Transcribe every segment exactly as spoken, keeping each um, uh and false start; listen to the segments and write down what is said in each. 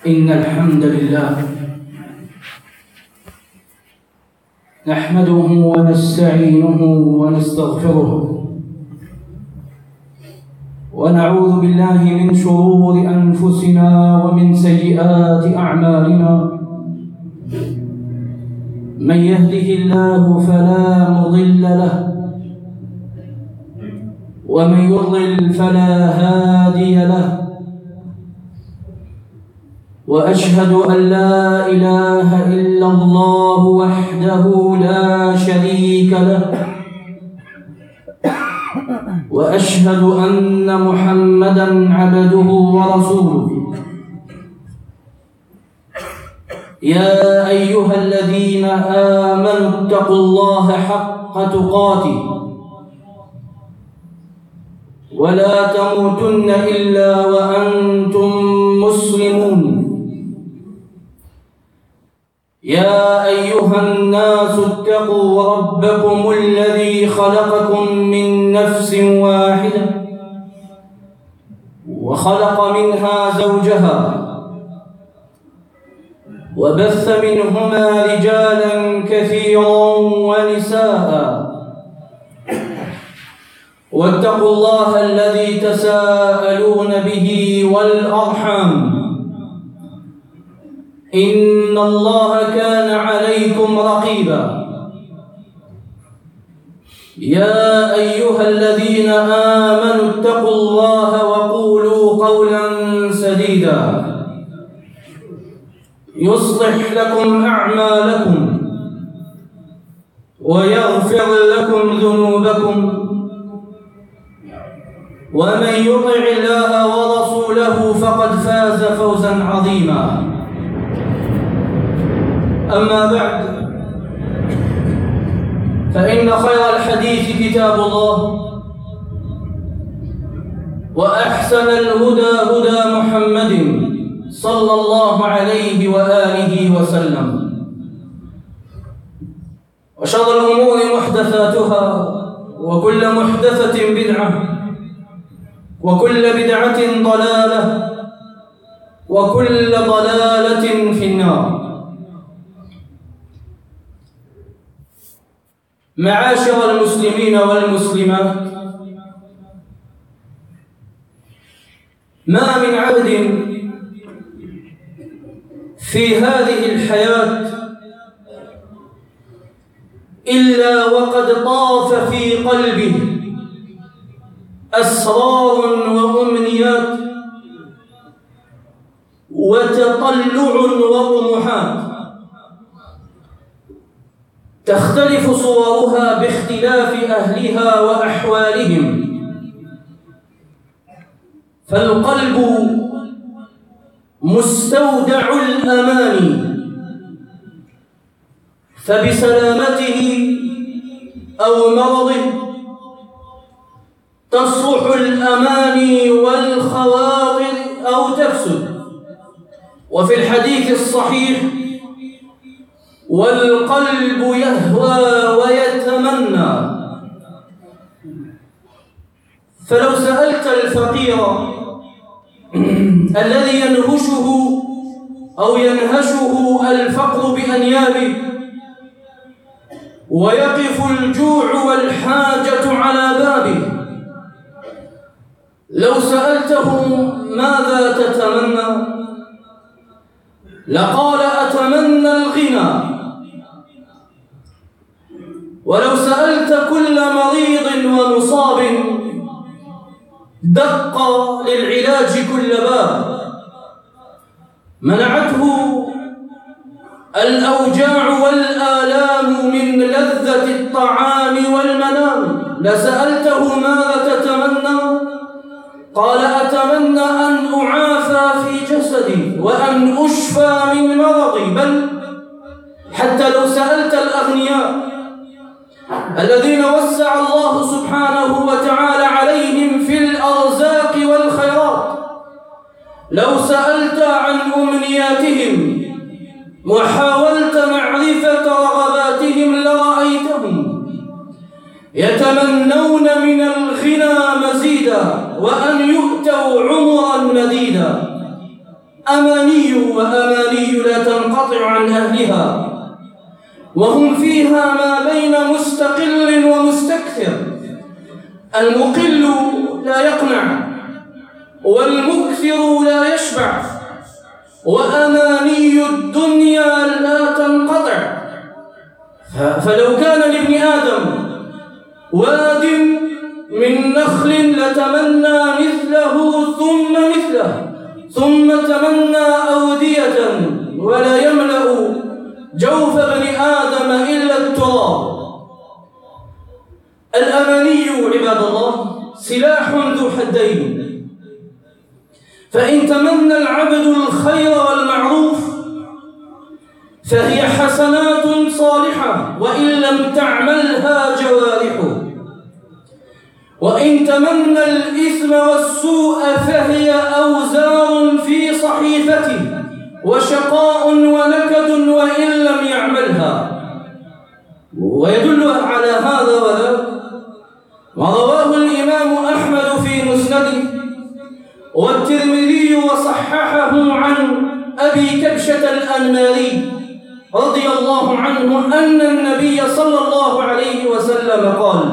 إن الحمد لله نحمده ونستعينه ونستغفره ونعوذ بالله من شرور أنفسنا ومن سيئات أعمالنا. من يهده الله فلا مضل له ومن يضلل فلا هادي له، وأشهد أن لا إله إلا الله وحده لا شريك له، وأشهد أن محمدًا عبده ورسوله. يا أيها الذين آمنوا اتقوا الله حق تقاته ولا تموتن إلا وأنتم مسلمون. يا أيها الناس اتقوا ربكم الذي خلقكم من نفس واحدة وخلق منها زوجها وبث منهما رجالا كثيرا ونساء، واتقوا الله الذي تساءلون به والأرحام إن الله كان عليكم رقيبا. يا أيها الذين آمنوا اتقوا الله وقولوا قولا سديدا يصلح لكم أعمالكم ويغفر لكم ذنوبكم، ومن يطع الله ورسوله فقد فاز فوزا عظيما. أما بعد، فإن خير الحديث كتاب الله، وأحسن الهدى هدى محمد صلى الله عليه وآله وسلم، وشر الأمور محدثاتها، وكل محدثة بدعة، وكل بدعة ضلالة، وكل ضلالة في النار. معاشر المسلمين والمسلمات، ما من عبد في هذه الحياة إلا وقد طاف في قلبه أسرار وأمنيات وتطلع وطموحات تختلف صورها باختلاف أهلها وأحوالهم، فالقلب مستودع الأماني، فبسلامته أو مرضه تصلح الأماني والخواطر أو تفسد. وفي الحديث الصحيح: والقلب يهوى ويتمنى. فلو سألت الفقير الذي ينهشه أو ينهشه الفقر بأنيابه ويقف الجوع والحاجة على بابه، لو سألته ماذا تتمنى لقال: أتمنى الغنى. ولو سألت كل مريض ومصاب دق للعلاج كل باب، منعته الأوجاع والآلام من لذة الطعام والمنام، لسألته ماذا تتمنى قال: أتمنى أن أعافى في جسدي وأن أشفى من مرضي. بل حتى لو سألت الأغنياء الذين وسع الله سبحانه وتعالى عليهم في الأرزاق والخيرات، لو سألت عن أمنياتهم وحاولت معرفة رغباتهم لرأيتهم يتمنون من الغنى مزيدا وأن يؤتوا عمرا مديدا. أماني وأماني لا تنقطع عن أهلها، وهم فيها ما بين مستقل ومستكثر. المقل لا يقنع، والمكثر لا يشبع، وأماني الدنيا لا تنقطع. فلو كان لابن آدم واد من نخل لتمنى مثله ثم مثله، ثم تمنى أودية ولا يملأ جوف ابن آدم إلا التراب. الأماني عباد الله سلاح ذو حدين، فإن تمنى العبد الخير والمعروف فهي حسنات صالحة وإن لم تعملها جوارحه، وإن تمنى الإثم والسوء فهي أوزار في صحيفته وشقاء ونكد وإن لم يعملها. ويدل على هذا وذاك ما رواه الإمام أحمد في مسنده والترمذي وصححه عن أبي كبشة الأنماري رضي الله عنه أن النبي صلى الله عليه وسلم قال: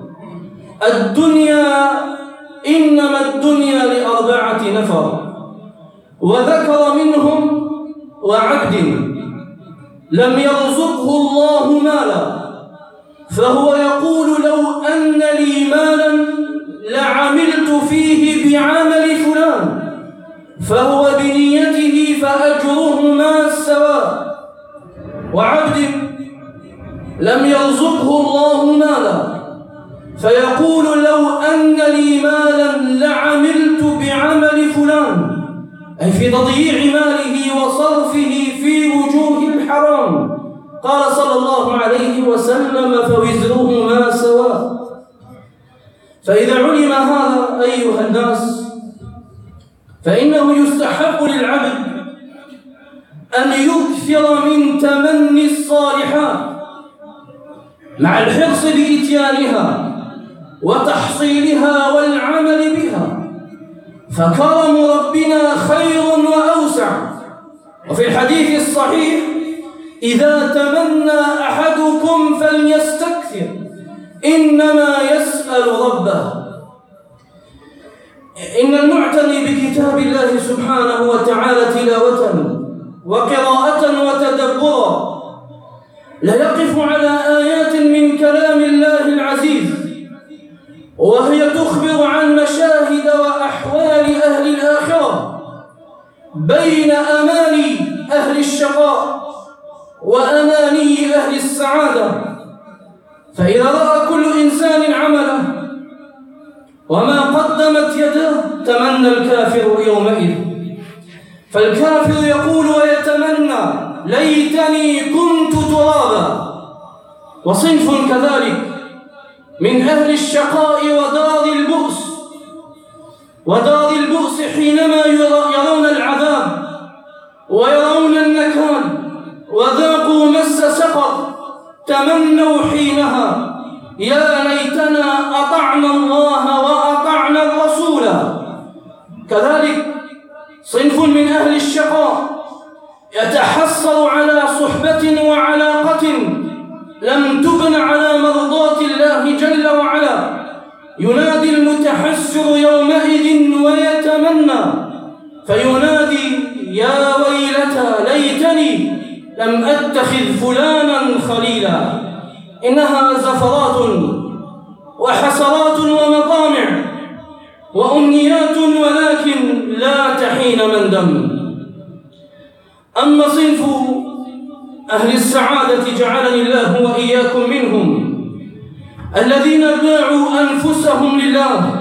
الدنيا إنما الدنيا لأربعة نفر، وذكر منهم وعبد لم يرزقه الله مالا فهو يقول لو أن لي مالا لعملت فيه بعمل فلان، فهو بنيته فأجرهما سواء. وعبد لم يرزقه الله مالا فيقول لو أن لي مالا لعملت بعمل فلان، أي في تضييع ماله وصرفه في وجوه الحرام. قال صلى الله عليه وسلم: فوزرهما سواء. فإذا علم هذا أيها الناس فإنه يستحب للعبد أن يكثر من تمني الصالحات مع الحرص بإتيانها وتحصيلها والعمل بها، فكرم ربنا خير وأوسع. وفي الحديث الصحيح: إذا تمنى أحدكم فليستكثر إنما يسأل ربه. إن المعتني بكتاب الله سبحانه وتعالى تلاوة وقراءة وتدبرا لا يقف على آيات من كلام الله العزيز وهي تخبر عن مشاهد وأحوال أهل الآخرة بين أماني أهل الشقاء وأماني أهل السعادة. فإذا رأى كل إنسان عمله وما قدمت يداه تمنى الكافر يومئذ، فالكافر يقول ويتمنى: ليتني كنت ترابا. وصنف كذلك من أهل الشقاء ودار البؤس ودار البؤس حينما يرون العذاب ويرون النكال وذاقوا مس سقر تمنوا حينها: يا ليتنا أطعنا الله وأطعنا الرسول. كذلك صنف من أهل الشقاء يتحسر على صحبة وعلاقة لم تبن على مرضات الله جل وعلا، ينادي المتحسر يومئذ ويتمنى فينادي: يا ويلتى ليتني لم أتخذ فلانا خليلا. إنها زفرات وحسرات ومطامع وأمنيات ولكن لا تحين مندم. أما صنف أهل السعادة جعلني الله وإياكم منهم الذين باعوا أنفسهم لله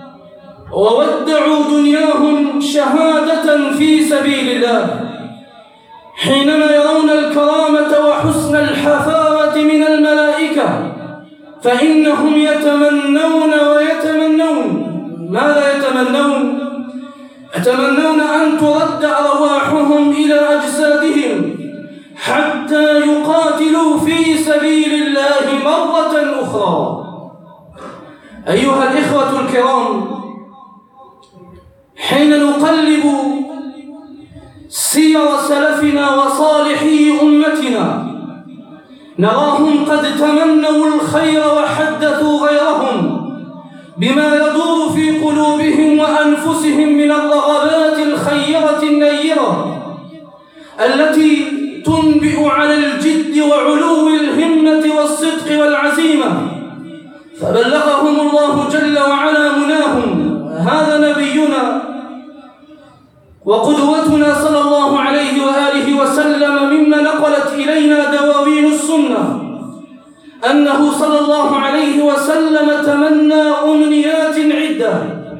وودعوا دنياهم شهادة في سبيل الله، حينما يرون الكرامة وحسن الحفاوة من الملائكة فإنهم يتمنون ويتمنون. ماذا يتمنون؟ يتمنون أن ترد أرواحهم إلى أجسادهم حتى يقاتلوا في سبيل الله مرة أخرى. أيها الإخوة الكرام، حين نقلب سلفنا وصالحي أمتنا نراهم قد تمنوا الخير وحدثوا غيرهم بما يدور في قلوبهم وأنفسهم من الرغبات الخيرة النيرة التي تنبئ على الجد وعلو الهمة والصدق والعزيمة، فبلغهم الله جل وعلا مناهم. هذا نبينا وقدوتنا صلى الله عليه وآله وسلم مما نقلت إلينا دواوين السنة أنه صلى الله عليه وسلم تمنى أمنيات عدة.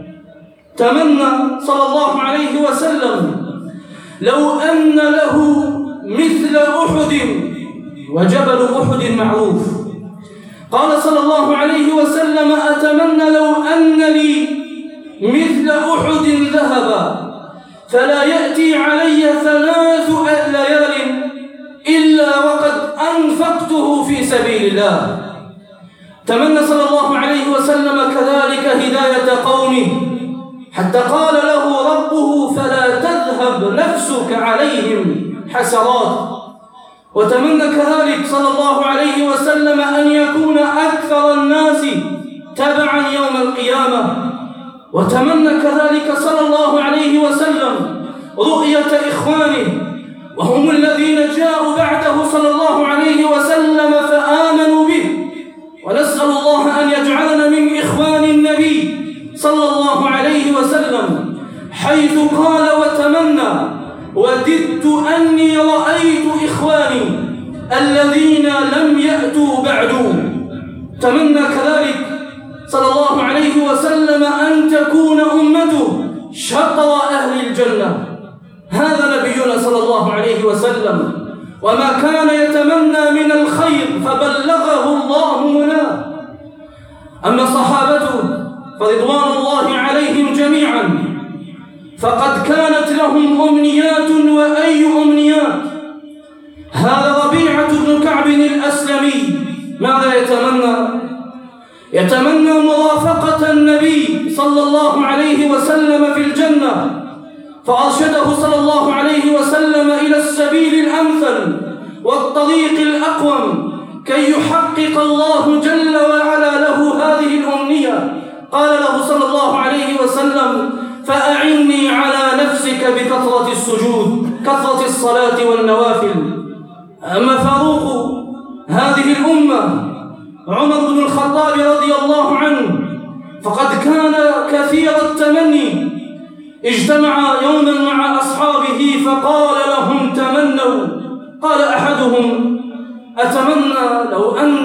تمنى صلى الله عليه وسلم لو أن له مثل أحد، وجبل أحد معروف. قال صلى الله عليه وسلم: أتمنى لو أن لي مثل أحد ذهبا فلا يأتي علي ثلاث ليال إلا وقد أنفقته في سبيل الله. تمنى صلى الله عليه وسلم كذلك هداية قومه، حتى قال له ربه: فلا تذهب نفسك عليهم حسرات. وتمنى كذلك صلى الله عليه وسلم أن يكون أكثر الناس تبعا يوم القيامة. وتمنى كذلك صلى الله عليه وسلم رؤية إخوانه، وهم الذين جاءوا بعده صلى الله عليه وسلم فآمنوا به. ونسأل الله أن يجعلنا من إخوان النبي صلى الله عليه وسلم، حيث قال وتمنى: وددت أني رأيت إخواني الذين لم يأتوا بعد. تمنى كذلك صلى الله عليه وسلم أن تكون أمته شطر أهل الجنة. هذا نبينا صلى الله عليه وسلم، وما كان يتمنى من الخير فبلغه الله مناه. أما صحابته فرضوان الله عليهم جميعا فقد كانت لهم أمنيات، وأي أمنيات. هذا ربيعة بن كعب الأسلمي ماذا يتمنى؟ يتمنى مرافقة النبي صلى الله عليه وسلم في الجنة، فأرشده صلى الله عليه وسلم إلى السبيل الأمثل والطريق الأقوم كي يحقق الله جل وعلا له هذه الأمنية. قال له صلى الله عليه وسلم: فأعني على نفسك بكثرة السجود، كثرة الصلاة والنوافل. أما فاروق هذه الأمة عمر بن الخطاب رضي الله عنه فقد كان كثير التمني. اجتمع يوما مع أصحابه فقال لهم: تمنوا. قال أحدهم: أتمنى لو أن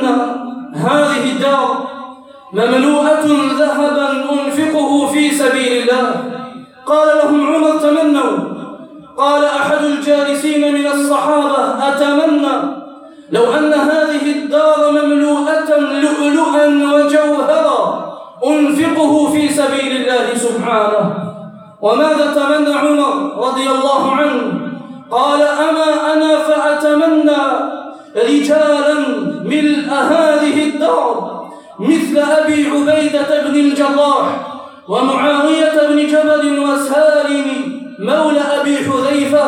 هذه الدار مملوءة ذهبا أنفقه في سبيل الله. قال لهم عمر: تمنوا. قال أحد الجالسين من الصحابة: أتمنى لو أن هذه الدار مملوءة لؤلؤا وجوهرا أنفقه في سبيل الله سبحانه. وماذا تمنى عمر رضي الله عنه؟ قال: أما أنا فأتمنى رجالا ملء هذه الدار مثل أبي عبيدة بن الجراح ومعاوية بن جبل وسالم مولى أبي حذيفة،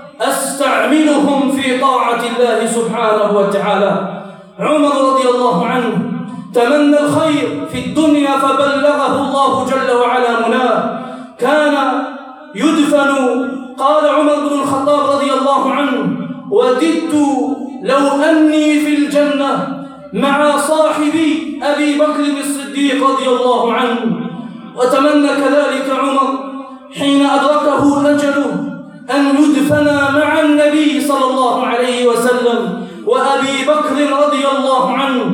أستعملهم في طاعة الله سبحانه وتعالى. عمر رضي الله عنه تمنى الخير في الدنيا فبلغه الله جل وعلا مناه. كان يدفن، قال عمر بن الخطاب رضي الله عنه: وددت لو أني في الجنة مع صاحبي أبي بكر الصديق رضي الله عنه. وتمنى كذلك عمر حين أدركه أجله أن يدفن مع النبي صلى الله عليه وسلم وأبي بكر رضي الله عنه،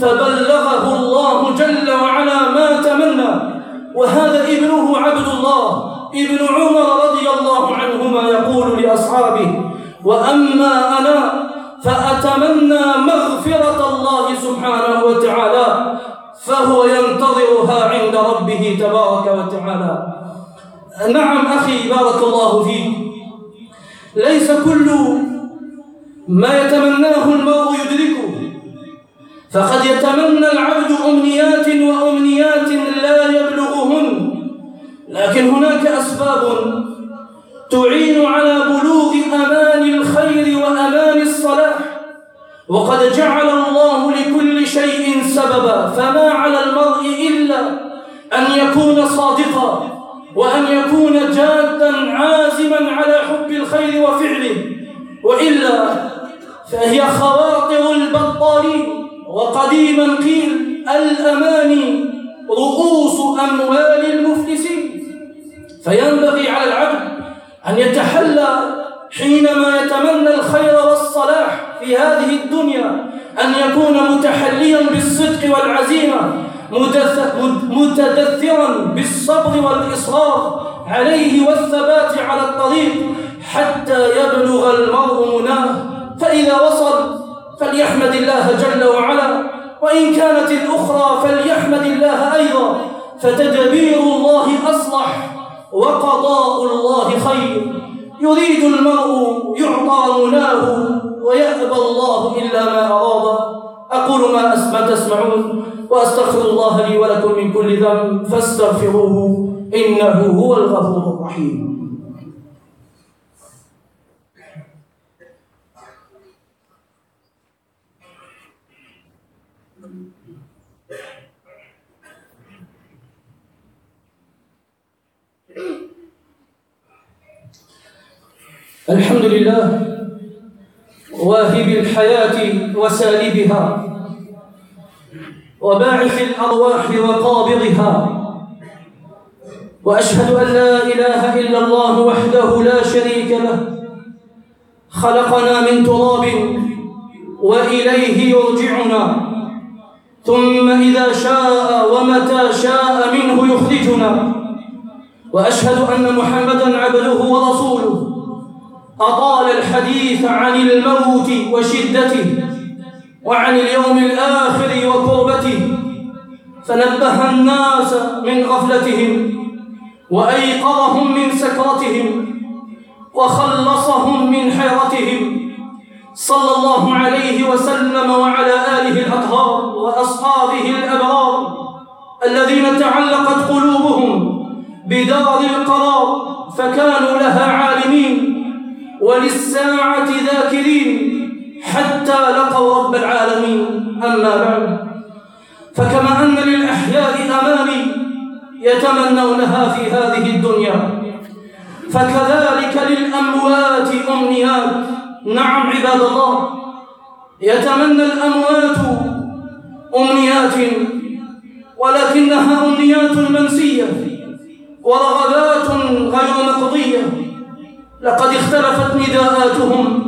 فبلغه الله جل وعلا ما تمنى. وهذا ابنه عبد الله ابن عمر رضي الله عنهما يقول لأصحابه: وأما أنا فأتمنى مغفرة الله سبحانه وتعالى، فهو ينتظرها عند ربه تبارك وتعالى. نعم أخي بارك الله فيك، ليس كل ما يتمناه المرء يدركه، فقد يتمنى العبد أمنيات وأمنيات لا يبلغهن، لكن هناك أسباب تعين على بلوغ أمان وقد جعل الله لكل شيء سببا، فما على المرء إلا أن يكون صادقا وأن يكون جادا عازما على حب الخير وفعله، وإلا فهي خواطر البطالين. وقديما قيل الأماني رؤوس أموال المفلسين. فينبغي على العبد أن يتحلى حينما يتمنى الخير والصلاح في هذه الدنيا أن يكون متحليا بالصدق والعزيمة، متدثرا بالصبر والإصرار عليه والثبات على الطريق حتى يبلغ المرء مناه. فإذا وصل فليحمد الله جل وعلا، وإن كانت الأخرى فليحمد الله أيضا، فتدبير الله أصلح وقضاء الله خير. يريد المرء يعطى مناه ويأبى الله إلا ما أراد. أقول ما تسمعون وأستغفر الله لي ولكم من كل ذنب فاستغفروه إنه هو الغفور الرحيم. الحمد لله واهب الحياة وسالبها وباعث الأرواح وقابضها، وأشهد أن لا إله إلا الله وحده لا شريك له، خلقنا من تراب وإليه يرجعنا، ثم إذا شاء ومتى شاء منه يخرجنا. وأشهد أن محمدًا عبده ورسوله أطال الحديث عن الموت وشدته وعن اليوم الآخر وكربته، فنبه الناس من غفلتهم وأيقظهم من سكرتهم وخلصهم من حيرتهم، صلى الله عليه وسلم وعلى آله الأطهار وأصحابه الأبرار الذين تعلقت قلوبهم بدار القرار فكانوا لها عالمين وللساعة ذاكرين حتى لقوا رب العالمين. أما بعد، فكما أن للأحياء أماني يتمنونها في هذه الدنيا، فكذلك للأموات أمنيات. نعم عباد الله، يتمنى الأموات أمنيات، ولكنها أمنيات منسية ورغبات غير مقضية. لقد اختلفت نداءاتهم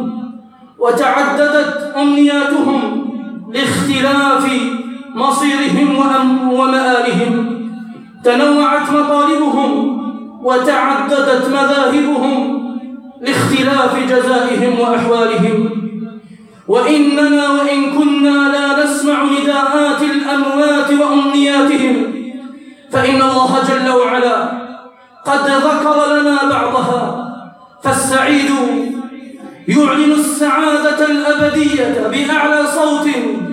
وتعددت أمنياتهم لاختلاف مصيرهم ومآلهم، تنوعت مطالبهم وتعددت مذاهبهم لاختلاف جزائهم وأحوالهم. وإننا وإن كنا لا نسمع نداءات الأموات وأمنياتهم، فإن الله جل وعلا قد ذكر لنا بعضها. فالسعيد يعلن السعادة الأبدية بأعلى صوت،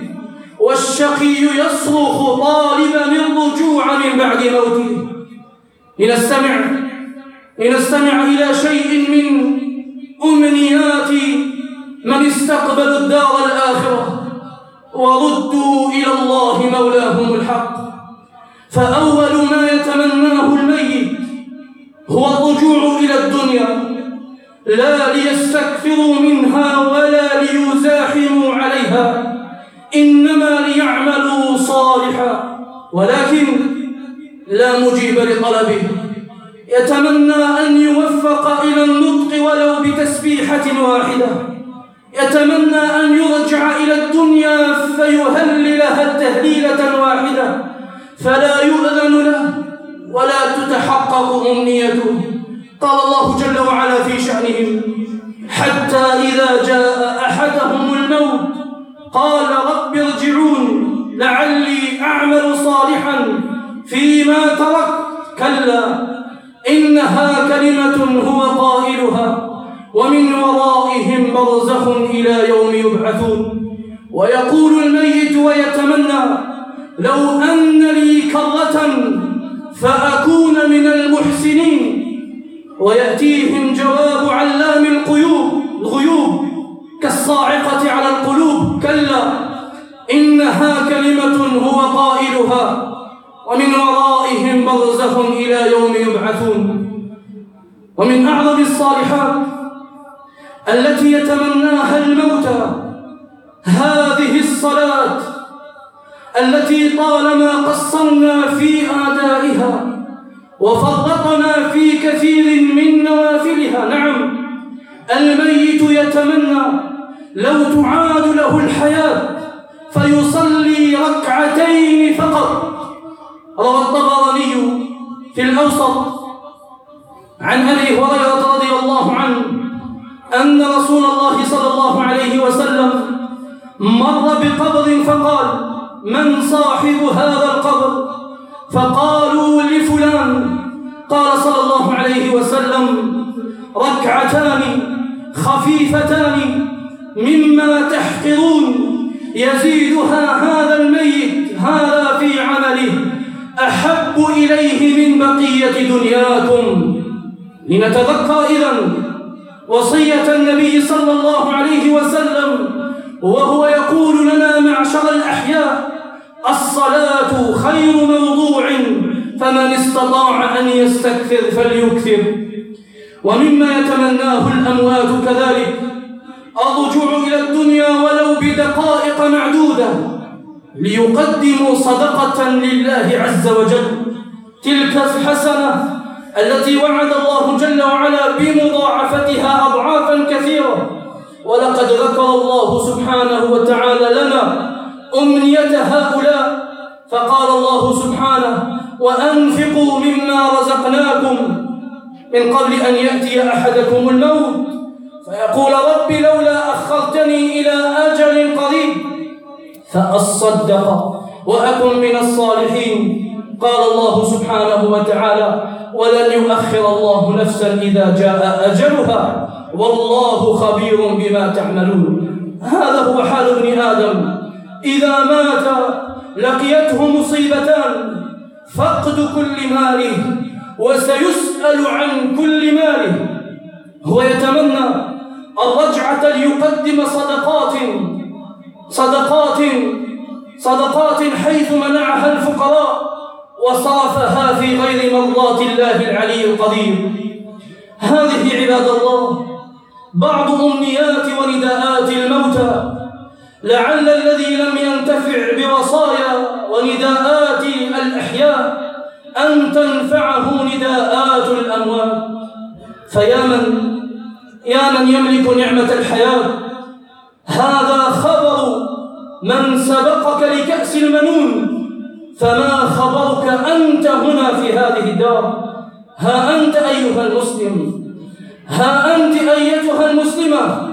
والشقي يصرخ طالبا الرجوع من بعد موته. لنستمع لنستمع إلى شيء من أمنيات من استقبلوا الدار الآخرة وردوا إلى الله مولاهم الحق. فأول ما يتمناه الميت هو الرجوع إلى الدنيا، لا ليستكثروا منها ولا ليزاحموا عليها، إنما ليعملوا صالحا، ولكن لا مجيب لطلبه. يتمنى أن يوفق إلى النطق ولو بتسبيحة واحدة، يتمنى أن يرجع إلى الدنيا فيهللها التهليلة واحدة فلا يؤذن له ولا تتحقق أمنيته. قال الله جل وعلا في شأنهم: حتى إذا جاء أحدهم الموت قال رب ارجعون لعلي أعمل صالحا فيما تركت، كلا إنها كلمة هو قائلها ومن ورائهم برزخ إلى يوم يبعثون. ويقول الميت ويتمنى: لو أن لي كرة فأكون من المحسنين. ويأتيهم جواب علام الغيوب الغيوب كالصاعقة على القلوب: كلا يصلونها ومن ورائهم برزخ إلى يوم يبعثون. ومن أعظم الصالحات التي يتمناها الموتى هذه الصلاة التي طالما قصرنا في أدائها وفرطنا في كثير من نوافلها. نعم، الميت يتمنى لو تعاد له الحياة فيصلي ركعتين فقط. روى الطبراني في الأوسط عن أبي هريرة رضي الله عنه أن رسول الله صلى الله عليه وسلم مر بقبر فقال: من صاحب هذا القبر؟ فقالوا: لفلان. قال صلى الله عليه وسلم: ركعتان خفيفتان مما تحقرون يزيدها هذا الميت هذا في عمله أحب إليه من بقية دنياكم. لنتذكر إذن وصية النبي صلى الله عليه وسلم وهو يقول لنا معشر الأحياء: الصلاة خير موضوع فمن استطاع أن يستكثر فليكثر. ومما يتمناه الأموات كذلك الرجوع إلى الدنيا ولو بدقائق معدودة ليقدموا صدقة لله عز وجل، تلك الحسنة التي وعد الله جل وعلا بمضاعفتها أضعافا كثيرة. ولقد ذكر الله سبحانه وتعالى لنا أمنية هؤلاء فقال الله سبحانه: وأنفقوا مما رزقناكم من قبل أن يأتي أحدكم الموت فيقول: رب لولا أخرتني إلى أجل قريب فأصدق وأكن من الصالحين. قال الله سبحانه وتعالى: ولن يؤخر الله نفسا إذا جاء أجلها والله خبير بما تعملون. هذا هو حال ابن آدم إذا مات لقيته مصيبتان: فقد كل ماله وسيسأل عن كل ماله. هو يتمنى الرجعة ليقدم صدقات صدقات صدقات حيث منعها الفقراء وصرفها في غير مرضاة الله العلي القدير. هذه عباد الله بعض أمنيات ونداءات الموتى، لعل الذي لم ينتفع بوصايا ونداءات الأحياء أن تنفعه نداءات الأموات. فيا من يا من يملك نعمة الحياة، هذا خبر من سبقك لكأس المنون، فما خبرك أنت هنا في هذه الدار؟ ها أنت أيها المسلم، ها أنت أيتها المسلمة،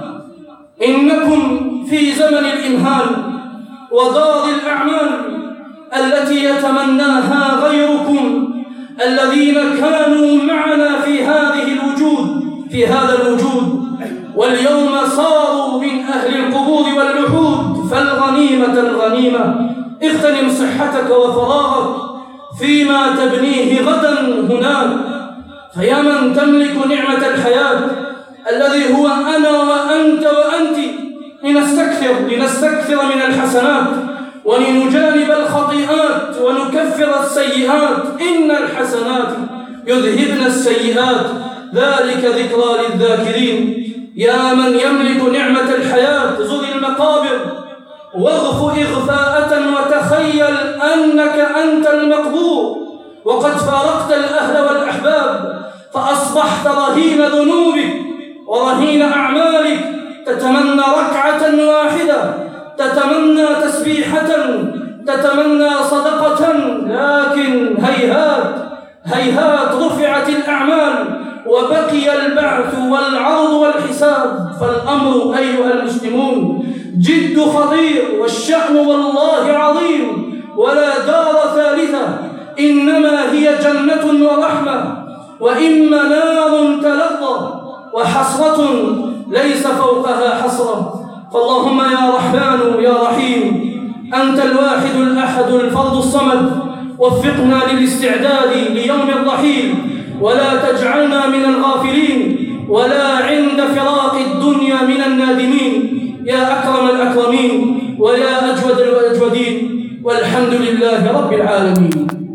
إنكم في زمن الإمهال ودار الأعمال التي يتمناها غيركم الذين كانوا معنا في هذه الوجود في هذا الوجود واليوم صاروا من أهل القبور واللحود. فالغنيمة الغنيمة، اغتنم صحتك وفراغك فيما تبنيه غدا هناك. فيا من تملك نعمة الحياة الذي هو أنا وأنت وأنت، لنستكثر لنستكثر من الحسنات ولنجانب الخطيئات ونكفر السيئات. إن الحسنات يذهبن السيئات ذلك ذكرى للذاكرين. يا من يملك نعمة الحياة زر المقابر واغف إغفاءة وتخيل أنك أنت المقبور وقد فارقت الأهل والأحباب، فأصبحت رهين ذنوبك ورهين أعمالك، تتمنى ركعة واحدة، تتمنى تسبيحة، تتمنى صدقة، لكن هيهات هيهات رفعت الأعمال وبقي البعث والعرض والحساب. فالأمر أيها المسلمون جد خطير والشأن والله عظيم، ولا دار ثالثة، إنما هي جنة ورحمة وإما نار تلظى وحسرة ليس فوقها حسرة. فاللهم يا رحمن يا رحيم أنت الواحد الأحد الفرد الصمد، وفقنا للاستعداد ليوم الرحيل، ولا تجعلنا من الغافلين ولا عند فراق الدنيا من النادمين، يا أكرم الأكرمين ويا أجود الأجودين. والحمد والحمد لله رب العالمين.